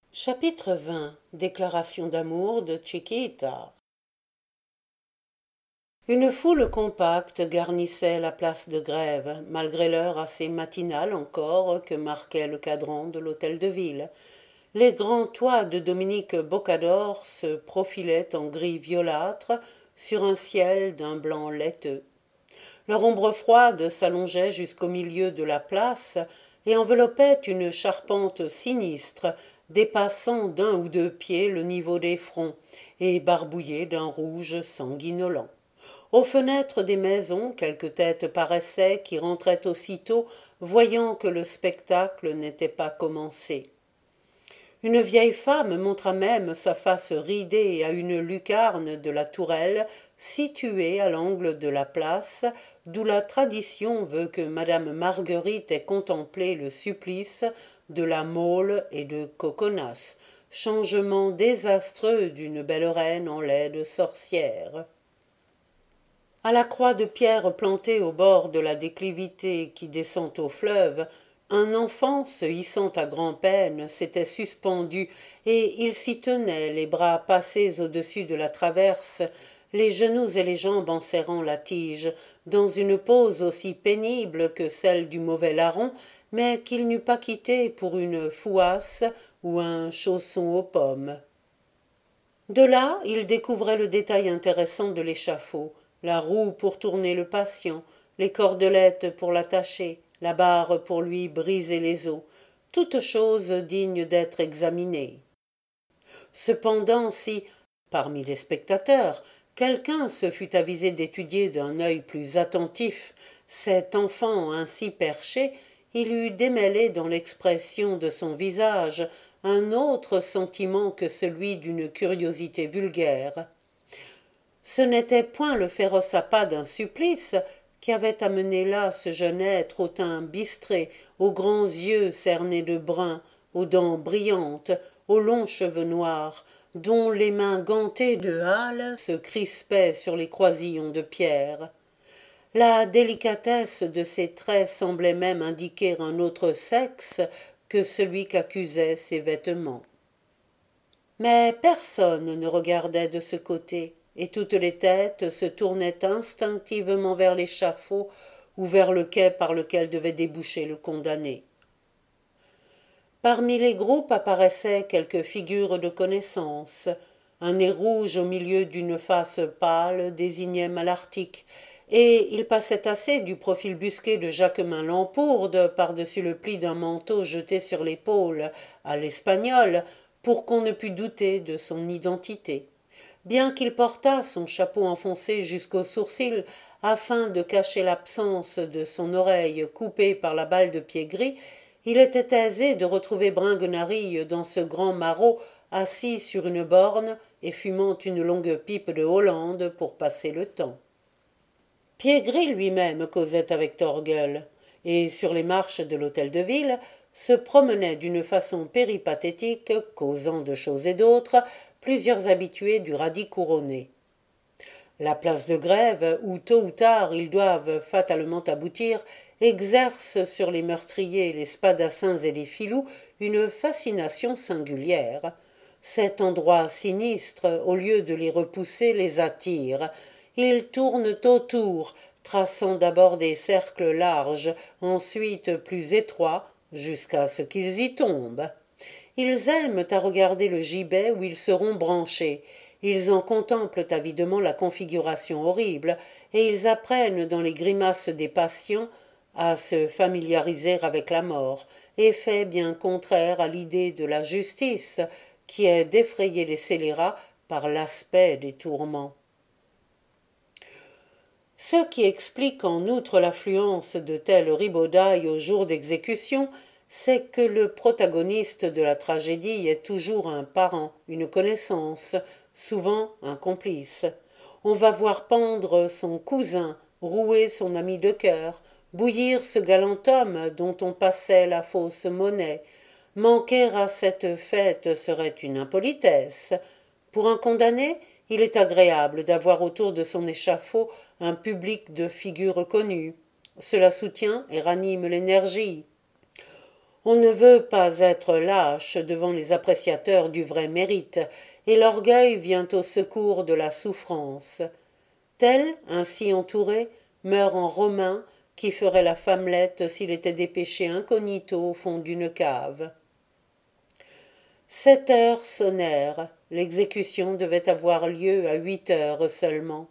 Chapitre 20. Déclaration d'amour de Chiquita. Une foule compacte garnissait la place de Grève, malgré l'heure assez matinale encore que marquait le cadran de l'hôtel de ville. Les grands toits de Dominique Bocador se profilaient en gris violâtre sur un ciel d'un blanc laiteux. Leur ombre froide s'allongeait jusqu'au milieu de la place et enveloppait une charpente sinistre, dépassant d'un ou deux pieds le niveau des fronts et barbouillée d'un rouge sanguinolent. Aux fenêtres des maisons, quelques têtes paraissaient qui rentraient aussitôt, voyant que le spectacle n'était pas commencé. Une vieille femme montra même sa face ridée à une lucarne de la tourelle située à l'angle de la place, d'où la tradition veut que madame Marguerite ait contemplé le supplice de la Mole et de Coconas, changement désastreux d'une belle reine en laide sorcière. À la croix de pierre plantée au bord de la déclivité qui descend au fleuve, un enfant, se hissant à grand-peine, s'était suspendu, et il s'y tenait, les bras passés au-dessus de la traverse, les genoux et les jambes en serrant la tige, dans une pose aussi pénible que celle du mauvais larron, mais qu'il n'eût pas quittée pour une fouasse ou un chausson aux pommes. De là, il découvrait le détail intéressant de l'échafaud, la roue pour tourner le patient, les cordelettes pour l'attacher, la barre pour lui briser les os, toutes choses dignes d'être examinées. Cependant, si, parmi les spectateurs, quelqu'un se fût avisé d'étudier d'un œil plus attentif cet enfant ainsi perché, il eût démêlé dans l'expression de son visage un autre sentiment que celui d'une curiosité vulgaire. Ce n'était point le féroce appât d'un supplice qui avait amené là ce jeune être au teint bistré, aux grands yeux cernés de brun, aux dents brillantes, aux longs cheveux noirs, dont les mains gantées de hâle se crispaient sur les croisillons de pierre. La délicatesse de ses traits semblait même indiquer un autre sexe que celui qu'accusaient ses vêtements. Mais personne ne regardait de ce côté, et toutes les têtes se tournaient instinctivement vers l'échafaud ou vers le quai par lequel devait déboucher le condamné. Parmi les groupes apparaissaient quelques figures de connaissance. Un nez rouge au milieu d'une face pâle désignait Malartic, et il passait assez du profil busqué de Jacquemin Lampourde par-dessus le pli d'un manteau jeté sur l'épaule à l'espagnol pour qu'on ne pût douter de son identité. Bien qu'il portât son chapeau enfoncé jusqu'aux sourcils afin de cacher l'absence de son oreille coupée par la balle de pied gris, il était aisé de retrouver Bringuenarille dans ce grand maraud assis sur une borne et fumant une longue pipe de Hollande pour passer le temps. Pied-Gris lui-même causait avec Torgueul, et sur les marches de l'hôtel de ville se promenaient d'une façon péripathétique, causant de choses et d'autres, plusieurs habitués du radis couronné. La place de Grève, où tôt ou tard ils doivent fatalement aboutir, exerce sur les meurtriers, les spadassins et les filous une fascination singulière. Cet endroit sinistre, au lieu de les repousser, les attire. Ils tournent autour, traçant d'abord des cercles larges, ensuite plus étroits, jusqu'à ce qu'ils y tombent. Ils aiment à regarder le gibet où ils seront branchés. Ils en contemplent avidement la configuration horrible, et ils apprennent dans les grimaces des patients à se familiariser avec la mort, effet bien contraire à l'idée de la justice, qui est d'effrayer les scélérats par l'aspect des tourments. Ce qui explique en outre l'affluence de tels ribaudailles au jour d'exécution, c'est que le protagoniste de la tragédie est toujours un parent, une connaissance, souvent un complice. On va voir pendre son cousin, rouer son ami de cœur, bouillir ce galant homme dont on passait la fausse monnaie. Manquer à cette fête serait une impolitesse. Pour un condamné, il est agréable d'avoir autour de son échafaud un public de figures connues. Cela soutient et ranime l'énergie. On ne veut pas être lâche devant les appréciateurs du vrai mérite, et l'orgueil vient au secours de la souffrance. Tel, ainsi entouré, meurt en Romain qui ferait la femmelette s'il était dépêché incognito au fond d'une cave. 7 heures sonnèrent. L'exécution devait avoir lieu à 8 heures seulement.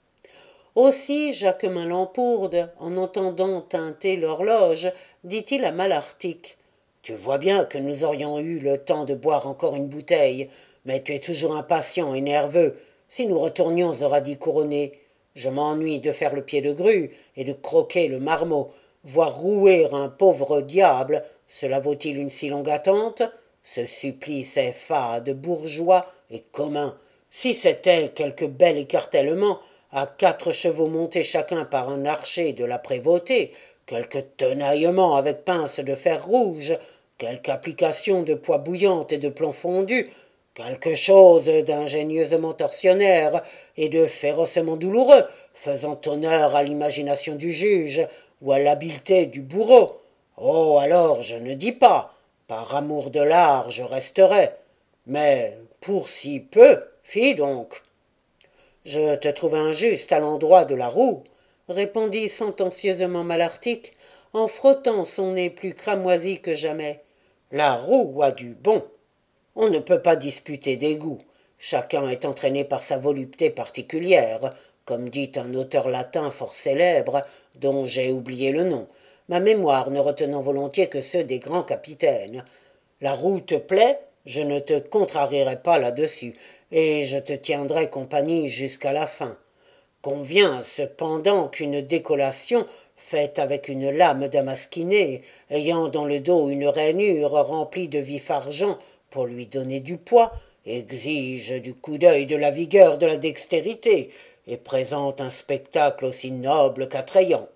Aussi Jacquemin Lampourde, en entendant tinter l'horloge, dit-il à Malartic: « Tu vois bien que nous aurions eu le temps de boire encore une bouteille, mais tu es toujours impatient et nerveux. Si nous retournions au radis couronné, je m'ennuie de faire le pied de grue et de croquer le marmot. Voir rouer un pauvre diable, cela vaut-il une si longue attente? Ce supplice est fade, bourgeois et commun. Si c'était quelque bel écartèlement, à 4 chevaux montés chacun par un archer de la prévôté, quelque tenaillement avec pince de fer rouge, quelque application de poix bouillante et de plomb fondu, quelque chose d'ingénieusement torsionnaire et de férocement douloureux, faisant honneur à l'imagination du juge ou à l'habileté du bourreau. Oh, alors je ne dis pas, par amour de l'art je resterai, mais pour si peu, fi donc. Je te trouve injuste à l'endroit de la roue, répondit sentencieusement Malartic, en frottant son nez plus cramoisi que jamais. La roue a du bon. On ne peut pas disputer des goûts. Chacun est entraîné par sa volupté particulière, comme dit un auteur latin fort célèbre, dont j'ai oublié le nom, ma mémoire ne retenant volontiers que ceux des grands capitaines. La roue te plaît, je ne te contrarierai pas là-dessus, et je te tiendrai compagnie jusqu'à la fin. Conviens cependant qu'une décollation faite avec une lame damasquinée, ayant dans le dos une rainure remplie de vif argent pour lui donner du poids, exige du coup d'œil, de la vigueur, de la dextérité, et présente un spectacle aussi noble qu'attrayant.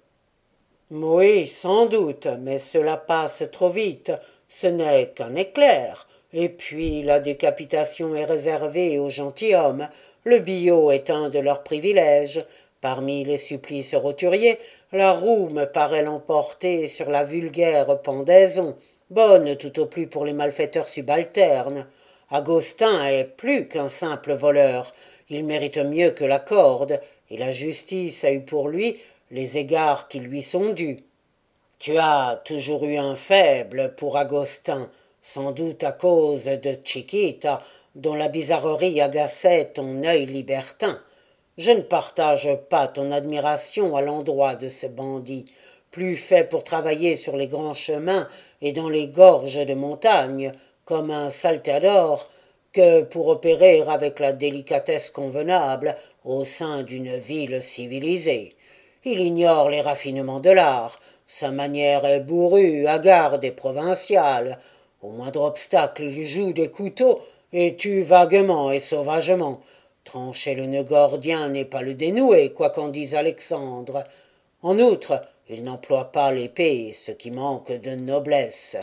Oui, sans doute, mais cela passe trop vite, ce n'est qu'un éclair, et puis la décapitation est réservée aux gentilshommes, le billot est un de leurs privilèges. Parmi les supplices roturiers, la roue me paraît l'emporter sur la vulgaire pendaison, bonne tout au plus pour les malfaiteurs subalternes. Agostin est plus qu'un simple voleur, il mérite mieux que la corde, et la justice a eu pour lui les égards qui lui sont dus. Tu as toujours eu un faible pour Agostin, sans doute à cause de Chiquita, dont la bizarrerie agaçait ton œil libertin. Je ne partage pas ton admiration à l'endroit de ce bandit, plus fait pour travailler sur les grands chemins et dans les gorges de montagne, comme un salteador, que pour opérer avec la délicatesse convenable au sein d'une ville civilisée. Il ignore les raffinements de l'art, sa manière est bourrue, hagarde et provinciale. Au moindre obstacle, il joue des couteaux et tue vaguement et sauvagement. Trancher le nœud gordien n'est pas le dénouer, quoi qu'en dise Alexandre. En outre, il n'emploie pas l'épée, ce qui manque de noblesse.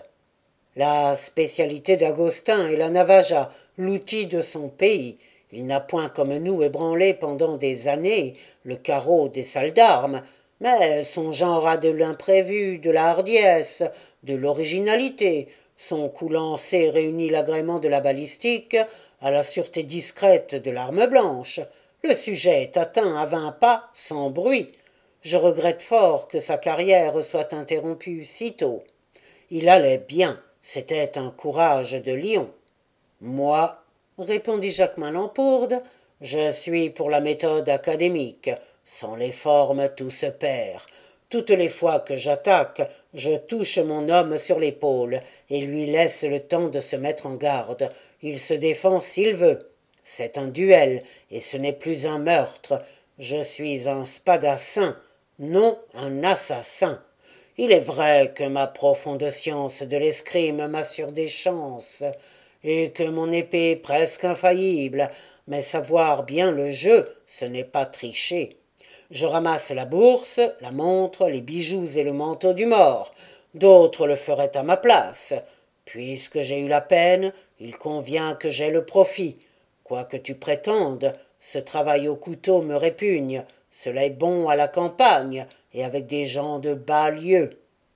La spécialité d'Agostin est la navaja, l'outil de son pays. Il n'a point comme nous ébranlé pendant des années le carreau des salles d'armes, mais son genre a de l'imprévu, de la hardiesse, de l'originalité. Son coup lancé réunit l'agrément de la balistique à la sûreté discrète de l'arme blanche. Le sujet est atteint à 20 pas, sans bruit. Je regrette fort que sa carrière soit interrompue si tôt. Il allait bien, c'était un courage de lion. Moi, répondit Jacquemin Lampourde, je suis pour la méthode académique. Sans les formes, tout se perd. Toutes les fois que j'attaque, je touche mon homme sur l'épaule et lui laisse le temps de se mettre en garde. Il se défend s'il veut. C'est un duel, et ce n'est plus un meurtre. Je suis un spadassin, non un assassin. Il est vrai que ma profonde science de l'escrime m'assure des chances, et que mon épée est presque infaillible, mais savoir bien le jeu, ce n'est pas tricher. Je ramasse la bourse, la montre, les bijoux et le manteau du mort. D'autres le feraient à ma place. Puisque j'ai eu la peine, il convient que j'aie le profit. Quoi que tu prétendes, ce travail au couteau me répugne. Cela est bon à la campagne, et avec des gens de bas lieu.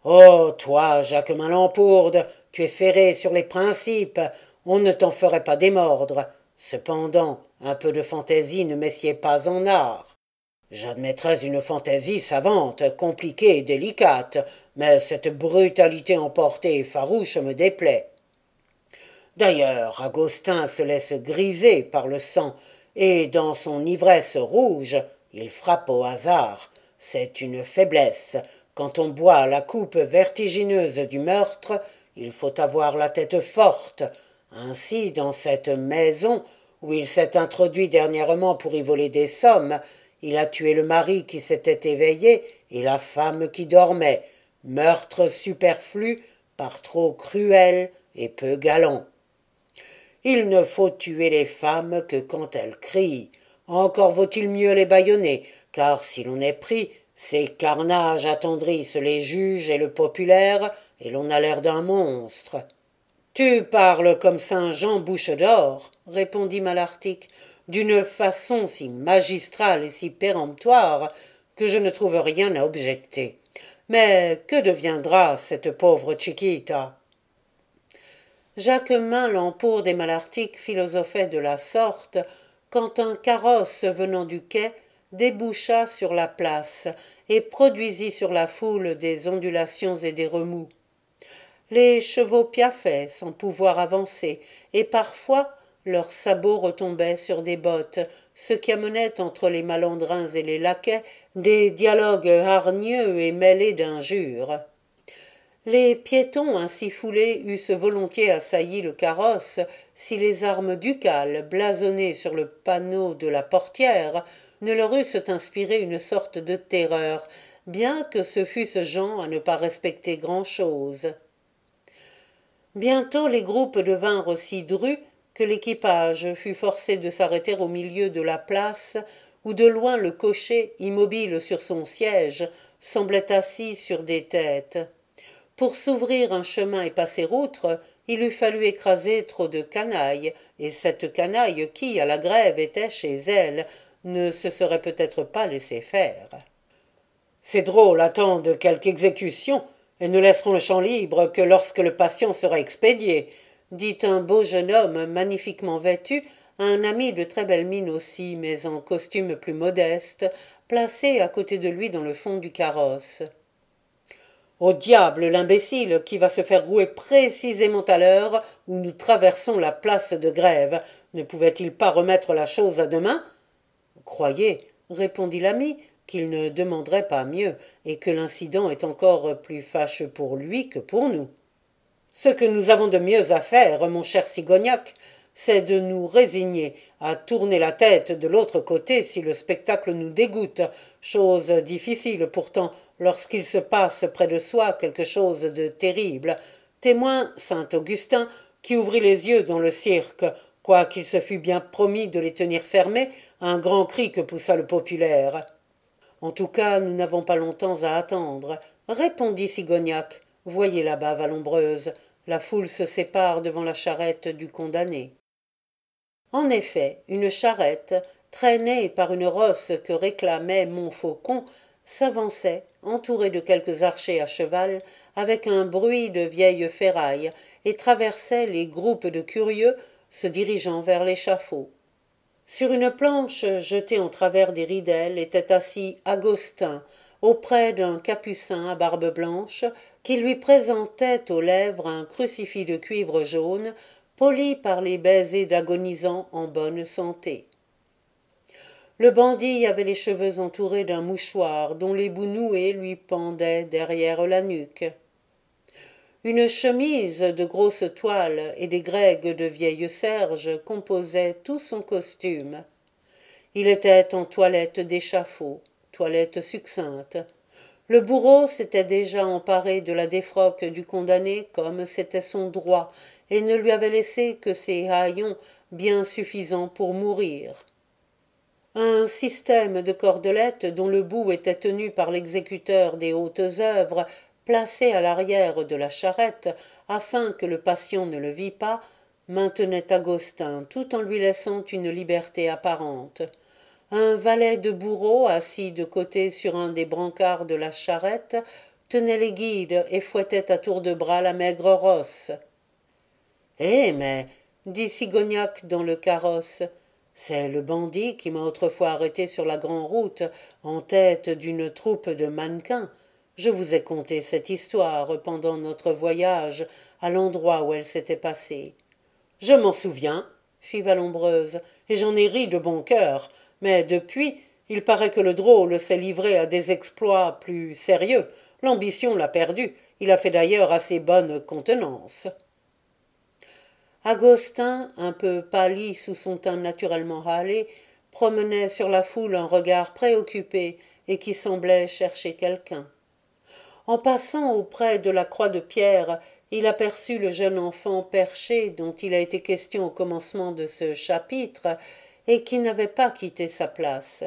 Oh, toi, Jacquemin Lampourde, tu es ferré sur les principes, on ne t'en ferait pas démordre. Cependant, un peu de fantaisie ne messied pas en art. J'admettrais une fantaisie savante, compliquée et délicate, mais cette brutalité emportée et farouche me déplaît. D'ailleurs, Agostin se laisse griser par le sang, et dans son ivresse rouge, il frappe au hasard. C'est une faiblesse. Quand on boit la coupe vertigineuse du meurtre, il faut avoir la tête forte. Ainsi, dans cette maison, où il s'est introduit dernièrement pour y voler des sommes, il a tué le mari qui s'était éveillé et la femme qui dormait. Meurtre superflu, par trop cruel et peu galant. Il ne faut tuer les femmes que quand elles crient. Encore vaut-il mieux les bâillonner, car si l'on est pris, ces carnages attendrissent les juges et le populaire, et l'on a l'air d'un monstre. Tu parles comme saint Jean Bouche d'Or, répondit Malartic, d'une façon si magistrale et si péremptoire que je ne trouve rien à objecter. Mais que deviendra cette pauvre Chiquita? Jacquemin Lampourde et Malartic philosophaient de la sorte quand un carrosse venant du quai déboucha sur la place et produisit sur la foule des ondulations et des remous. Les chevaux piaffaient sans pouvoir avancer, et parfois leurs sabots retombaient sur des bottes, ce qui amenait entre les malandrins et les laquais des dialogues hargneux et mêlés d'injures. Les piétons ainsi foulés eussent volontiers assailli le carrosse si les armes ducales blasonnées sur le panneau de la portière ne leur eussent inspiré une sorte de terreur, bien que ce fussent gens à ne pas respecter grand-chose. Bientôt les groupes devinrent si drus que l'équipage fut forcé de s'arrêter au milieu de la place, où de loin le cocher, immobile sur son siège, semblait assis sur des têtes. Pour s'ouvrir un chemin et passer outre, il eût fallu écraser trop de canaille, et cette canaille qui, à la grève, était chez elle, ne se serait peut-être pas laissé faire. Ces drôles attendent quelque exécution, et ne laisseront le champ libre que lorsque le patient sera expédié, dit un beau jeune homme magnifiquement vêtu à un ami de très belle mine aussi, mais en costume plus modeste, placé à côté de lui dans le fond du carrosse. Au diable l'imbécile qui va se faire rouer précisément à l'heure où nous traversons la place de Grève. Ne pouvait-il pas remettre la chose à demain? Croyez, répondit l'ami, qu'il ne demanderait pas mieux, et que l'incident est encore plus fâcheux pour lui que pour nous. Ce que nous avons de mieux à faire, mon cher Cigognac, c'est de nous résigner à tourner la tête de l'autre côté si le spectacle nous dégoûte, chose difficile pourtant lorsqu'il se passe près de soi quelque chose de terrible. Témoin saint Augustin, qui ouvrit les yeux dans le cirque, quoiqu'il se fût bien promis de les tenir fermés, à un grand cri que poussa le populaire. En tout cas, nous n'avons pas longtemps à attendre, répondit Cigognac. Voyez là-bas, Vallombreuse, la foule se sépare devant la charrette du condamné. En effet, une charrette, traînée par une rosse que réclamait Montfaucon, s'avançait, entourée de quelques archers à cheval, avec un bruit de vieilles ferrailles, et traversait les groupes de curieux se dirigeant vers l'échafaud. Sur une planche jetée en travers des ridelles était assis Agostin, auprès d'un capucin à barbe blanche, qui lui présentait aux lèvres un crucifix de cuivre jaune, poli par les baisers d'agonisants en bonne santé. Le bandit avait les cheveux entourés d'un mouchoir dont les bouts noués lui pendaient derrière la nuque. Une chemise de grosse toile et des grègues de vieille serge composaient tout son costume. Il était en toilette d'échafaud, toilette succincte. Le bourreau s'était déjà emparé de la défroque du condamné comme c'était son droit, et ne lui avait laissé que ses haillons bien suffisants pour mourir. Un système de cordelettes dont le bout était tenu par l'exécuteur des hautes œuvres, placé à l'arrière de la charrette, afin que le patient ne le vît pas, maintenait Agostin, tout en lui laissant une liberté apparente. Un valet de bourreau, assis de côté sur un des brancards de la charrette, tenait les guides et fouettait à tour de bras la maigre rosse. Eh, mais, dit Sigognac dans le carrosse, c'est le bandit qui m'a autrefois arrêté sur la grande route en tête d'une troupe de mannequins. Je vous ai conté cette histoire pendant notre voyage à l'endroit où elle s'était passée. Je m'en souviens, fit Vallombreuse, et j'en ai ri de bon cœur, mais depuis, il paraît que le drôle s'est livré à des exploits plus sérieux. L'ambition l'a perdu. Il a fait d'ailleurs assez bonne contenance. Agostin, un peu pâli sous son teint naturellement râlé, promenait sur la foule un regard préoccupé et qui semblait chercher quelqu'un. En passant auprès de la croix de pierre, il aperçut le jeune enfant perché dont il a été question au commencement de ce chapitre et qui n'avait pas quitté sa place.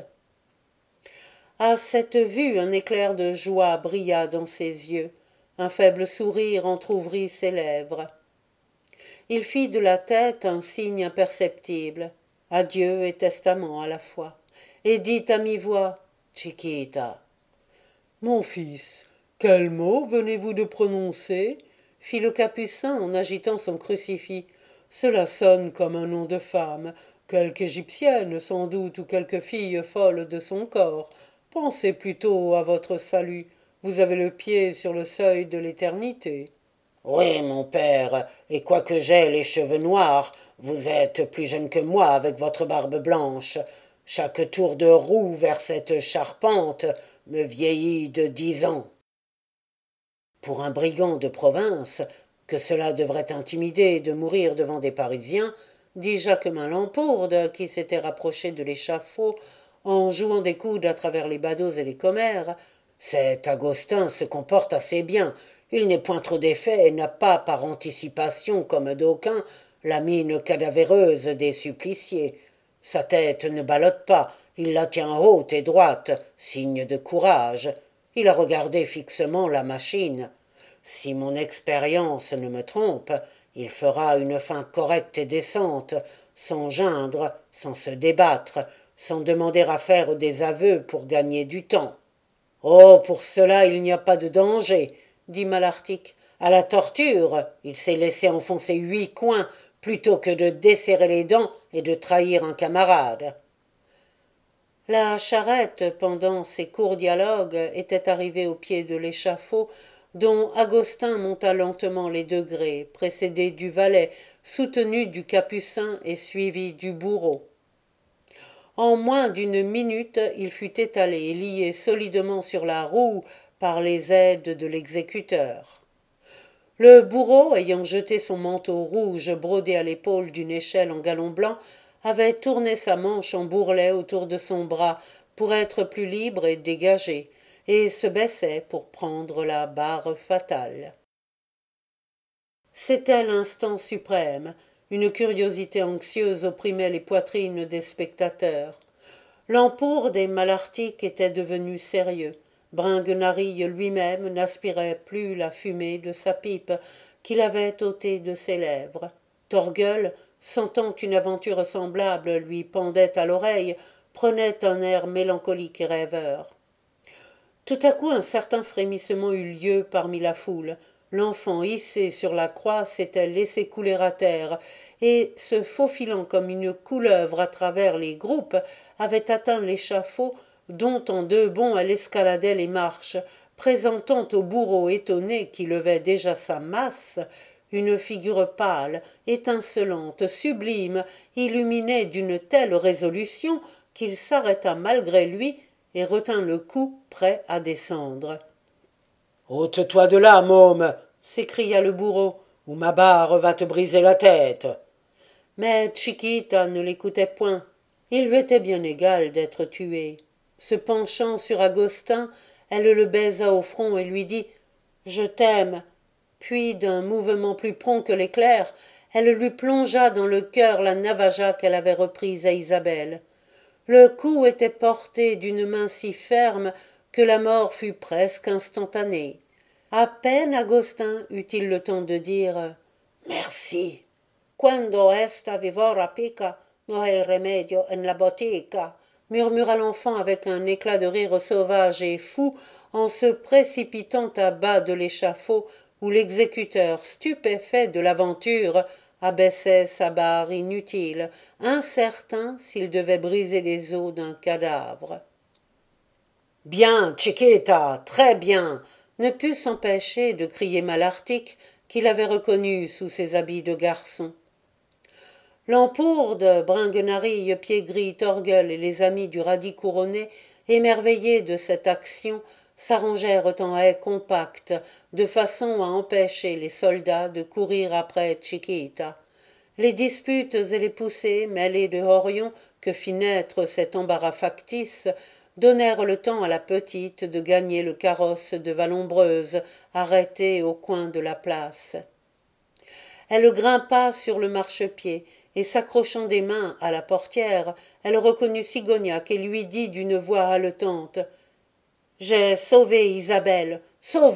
À cette vue, un éclair de joie brilla dans ses yeux, un faible sourire entr'ouvrit ses lèvres. Il fit de la tête un signe imperceptible, adieu et testament à la fois, et dit à mi-voix « Chiquita ». « Mon fils, quel mot venez-vous de prononcer ?» fit le capucin en agitant son crucifix. « Cela sonne comme un nom de femme, quelque égyptienne sans doute ou quelque fille folle de son corps. Pensez plutôt à votre salut. Vous avez le pied sur le seuil de l'éternité. » « Oui, mon père, et quoique j'aie les cheveux noirs, vous êtes plus jeune que moi avec votre barbe blanche. Chaque tour de roue vers cette charpente me vieillit de 10 ans. » Pour un brigand de province, que cela devrait intimider de mourir devant des Parisiens, dit Jacquemin Lampourde, qui s'était rapproché de l'échafaud en jouant des coudes à travers les badauds et les commères. Cet Agostin se comporte assez bien. Il n'est point trop défait et n'a pas, par anticipation comme d'aucuns, la mine cadavéreuse des suppliciés. Sa tête ne ballotte pas, il la tient haute et droite, signe de courage. Il a regardé fixement la machine. Si mon expérience ne me trompe, il fera une fin correcte et décente, sans geindre, sans se débattre, sans demander à faire des aveux pour gagner du temps. « Oh, pour cela il n'y a pas de danger, » dit Malartic. « À la torture, il s'est laissé enfoncer 8 coins plutôt que de desserrer les dents et de trahir un camarade. » La charrette, pendant ces courts dialogues, était arrivée au pied de l'échafaud, dont Agostin monta lentement les degrés, précédé du valet, soutenu du capucin et suivi du bourreau. En moins d'une minute, il fut étalé et lié solidement sur la roue par les aides de l'exécuteur. Le bourreau, ayant jeté son manteau rouge brodé à l'épaule d'une échelle en galon blanc, avait tourné sa manche en bourrelet autour de son bras pour être plus libre et dégagé, et se baissait pour prendre la barre fatale. C'était l'instant suprême. Une curiosité anxieuse opprimait les poitrines des spectateurs. Lampourde et Malartic étaient devenus sérieux. Bringuenarille lui-même n'aspirait plus la fumée de sa pipe qu'il avait ôtée de ses lèvres. Torgueul, sentant qu'une aventure semblable lui pendait à l'oreille, prenait un air mélancolique et rêveur. Tout à coup un certain frémissement eut lieu parmi la foule. L'enfant hissé sur la croix s'était laissé couler à terre, et, se faufilant comme une couleuvre à travers les groupes, avait atteint l'échafaud, dont en 2 bonds elle escaladait les marches, présentant au bourreau étonné qui levait déjà sa masse une figure pâle, étincelante, sublime, illuminée d'une telle résolution qu'il s'arrêta malgré lui et retint le coup prêt à descendre. « Ôte-toi de là, môme !» s'écria le bourreau, « ou ma barre va te briser la tête. » Mais Chiquita ne l'écoutait point. Il lui était bien égal d'être tué. Se penchant sur Agostin, elle le baisa au front et lui dit « Je t'aime !» Puis, d'un mouvement plus prompt que l'éclair, elle lui plongea dans le cœur la navaja qu'elle avait reprise à Isabelle. Le coup était porté d'une main si ferme que la mort fut presque instantanée. À peine Agostin eut-il le temps de dire « Merci ». « Quando esta vivora pica, no hay remedio en la botica » murmura l'enfant avec un éclat de rire sauvage et fou en se précipitant à bas de l'échafaud où l'exécuteur, stupéfait de l'aventure, abaissait sa barre inutile, incertain s'il devait briser les os d'un cadavre. Bien, Chiquita, très bien, ne put s'empêcher de crier Malartic, qu'il avait reconnu sous ses habits de garçon. Lampourde, Bringuenarille, Piégris, Torgueul et les amis du radis couronné, émerveillés de cette action, s'arrangèrent en haie compacte, de façon à empêcher les soldats de courir après Chiquita. Les disputes et les poussées, mêlées de horions que fit naître cet embarras factice, donnèrent le temps à la petite de gagner le carrosse de Vallombreuse, arrêté au coin de la place. Elle grimpa sur le marchepied, et s'accrochant des mains à la portière, elle reconnut Sigognac et lui dit d'une voix haletante « J'ai sauvé Isabelle, sauve-moi !»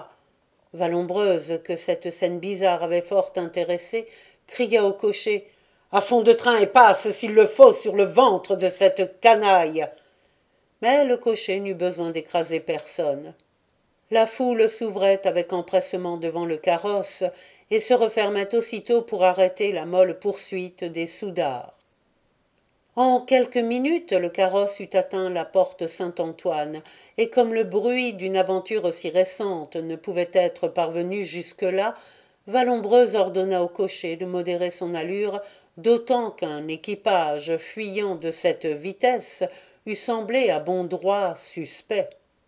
Vallombreuse, que cette scène bizarre avait fort intéressée, cria au cocher « À fond de train et passe, s'il le faut, sur le ventre de cette canaille !» Mais le cocher n'eut besoin d'écraser personne. La foule s'ouvrait avec empressement devant le carrosse et se refermait aussitôt pour arrêter la molle poursuite des soudards. En quelques minutes, le carrosse eut atteint la porte Saint-Antoine, et comme le bruit d'une aventure aussi récente ne pouvait être parvenu jusque-là, Vallombreuse ordonna au cocher de modérer son allure, d'autant qu'un équipage fuyant de cette vitesse eût semblé à bon droit suspect.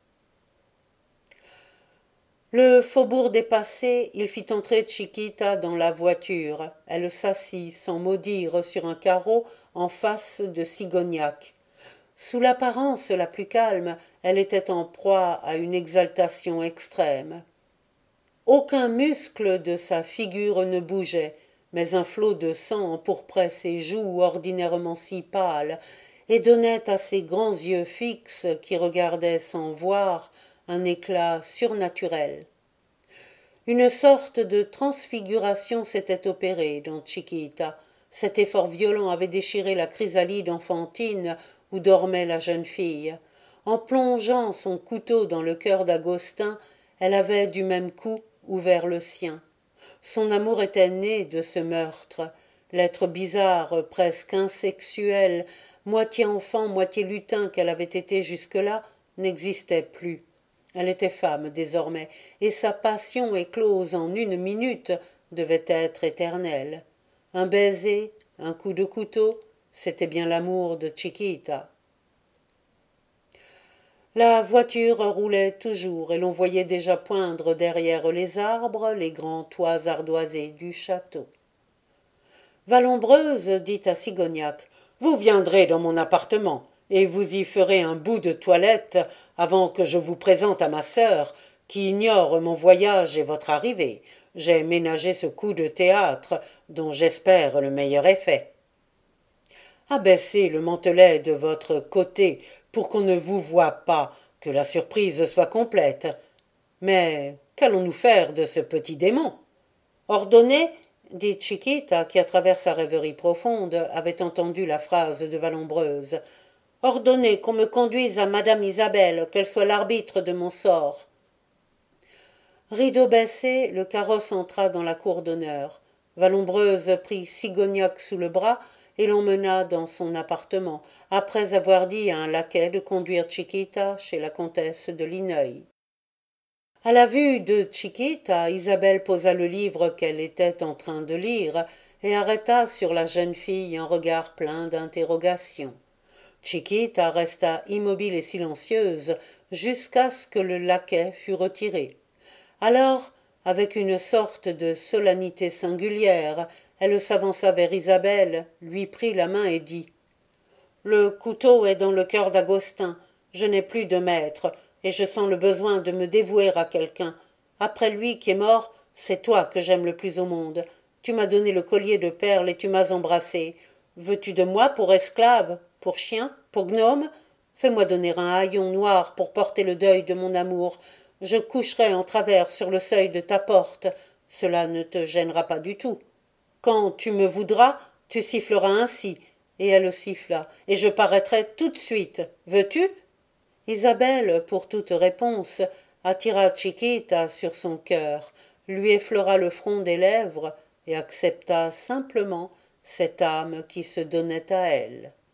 Le faubourg dépassé, il fit entrer Chiquita dans la voiture. Elle s'assit, sans mot dire, sur un carreau en face de Sigognac. Sous l'apparence la plus calme, elle était en proie à une exaltation extrême. Aucun muscle de sa figure ne bougeait, mais un flot de sang empourprait ses joues ordinairement si pâles et donnait à ses grands yeux fixes, qui regardaient sans voir, un éclat surnaturel. Une sorte de transfiguration s'était opérée dans Chiquita. Cet effort violent avait déchiré la chrysalide enfantine où dormait la jeune fille. En plongeant son couteau dans le cœur d'Agostin, elle avait du même coup ouvert le sien. Son amour était né de ce meurtre. L'être bizarre, presque insexuel, moitié enfant, moitié lutin qu'elle avait été jusque-là, n'existait plus. Elle était femme désormais, et sa passion éclose en une minute devait être éternelle. Un baiser, un coup de couteau, c'était bien l'amour de Chiquita. La voiture roulait toujours, et l'on voyait déjà poindre derrière les arbres les grands toits ardoisés du château. Vallombreuse dit à Sigognac « Vous viendrez dans mon appartement, et vous y ferez un bout de toilette avant que je vous présente à ma sœur, qui ignore mon voyage et votre arrivée. J'ai ménagé ce coup de théâtre, dont j'espère le meilleur effet. Abaissez le mantelet de votre côté pour qu'on ne vous voie pas, que la surprise soit complète. Mais qu'allons-nous faire de ce petit démon? Ordonnez, dit Chiquita, qui à travers sa rêverie profonde avait entendu la phrase de Vallombreuse, ordonnez qu'on me conduise à madame Isabelle, qu'elle soit l'arbitre de mon sort. Rideau baissé, le carrosse entra dans la cour d'honneur. Vallombreuse prit Sigognac sous le bras et l'emmena dans son appartement, après avoir dit à un laquais de conduire Chiquita chez la comtesse de Lineuil. À la vue de Chiquita, Isabelle posa le livre qu'elle était en train de lire et arrêta sur la jeune fille un regard plein d'interrogations. Chiquita resta immobile et silencieuse jusqu'à ce que le laquais fût retiré. Alors, avec une sorte de solennité singulière, elle s'avança vers Isabelle, lui prit la main et dit « Le couteau est dans le cœur d'Agostin. Je n'ai plus de maître, et je sens le besoin de me dévouer à quelqu'un. Après lui qui est mort, c'est toi que j'aime le plus au monde. Tu m'as donné le collier de perles et tu m'as embrassé. Veux-tu de moi pour esclave, pour chien, pour gnome? Fais-moi donner un haillon noir pour porter le deuil de mon amour. Je coucherai en travers sur le seuil de ta porte. Cela ne te gênera pas du tout. Quand tu me voudras, tu siffleras ainsi. Et elle siffla. « Et je paraîtrai tout de suite. Veux-tu » Isabelle, pour toute réponse, attira Chiquita sur son cœur, lui effleura le front des lèvres et accepta simplement cette âme qui se donnait à elle.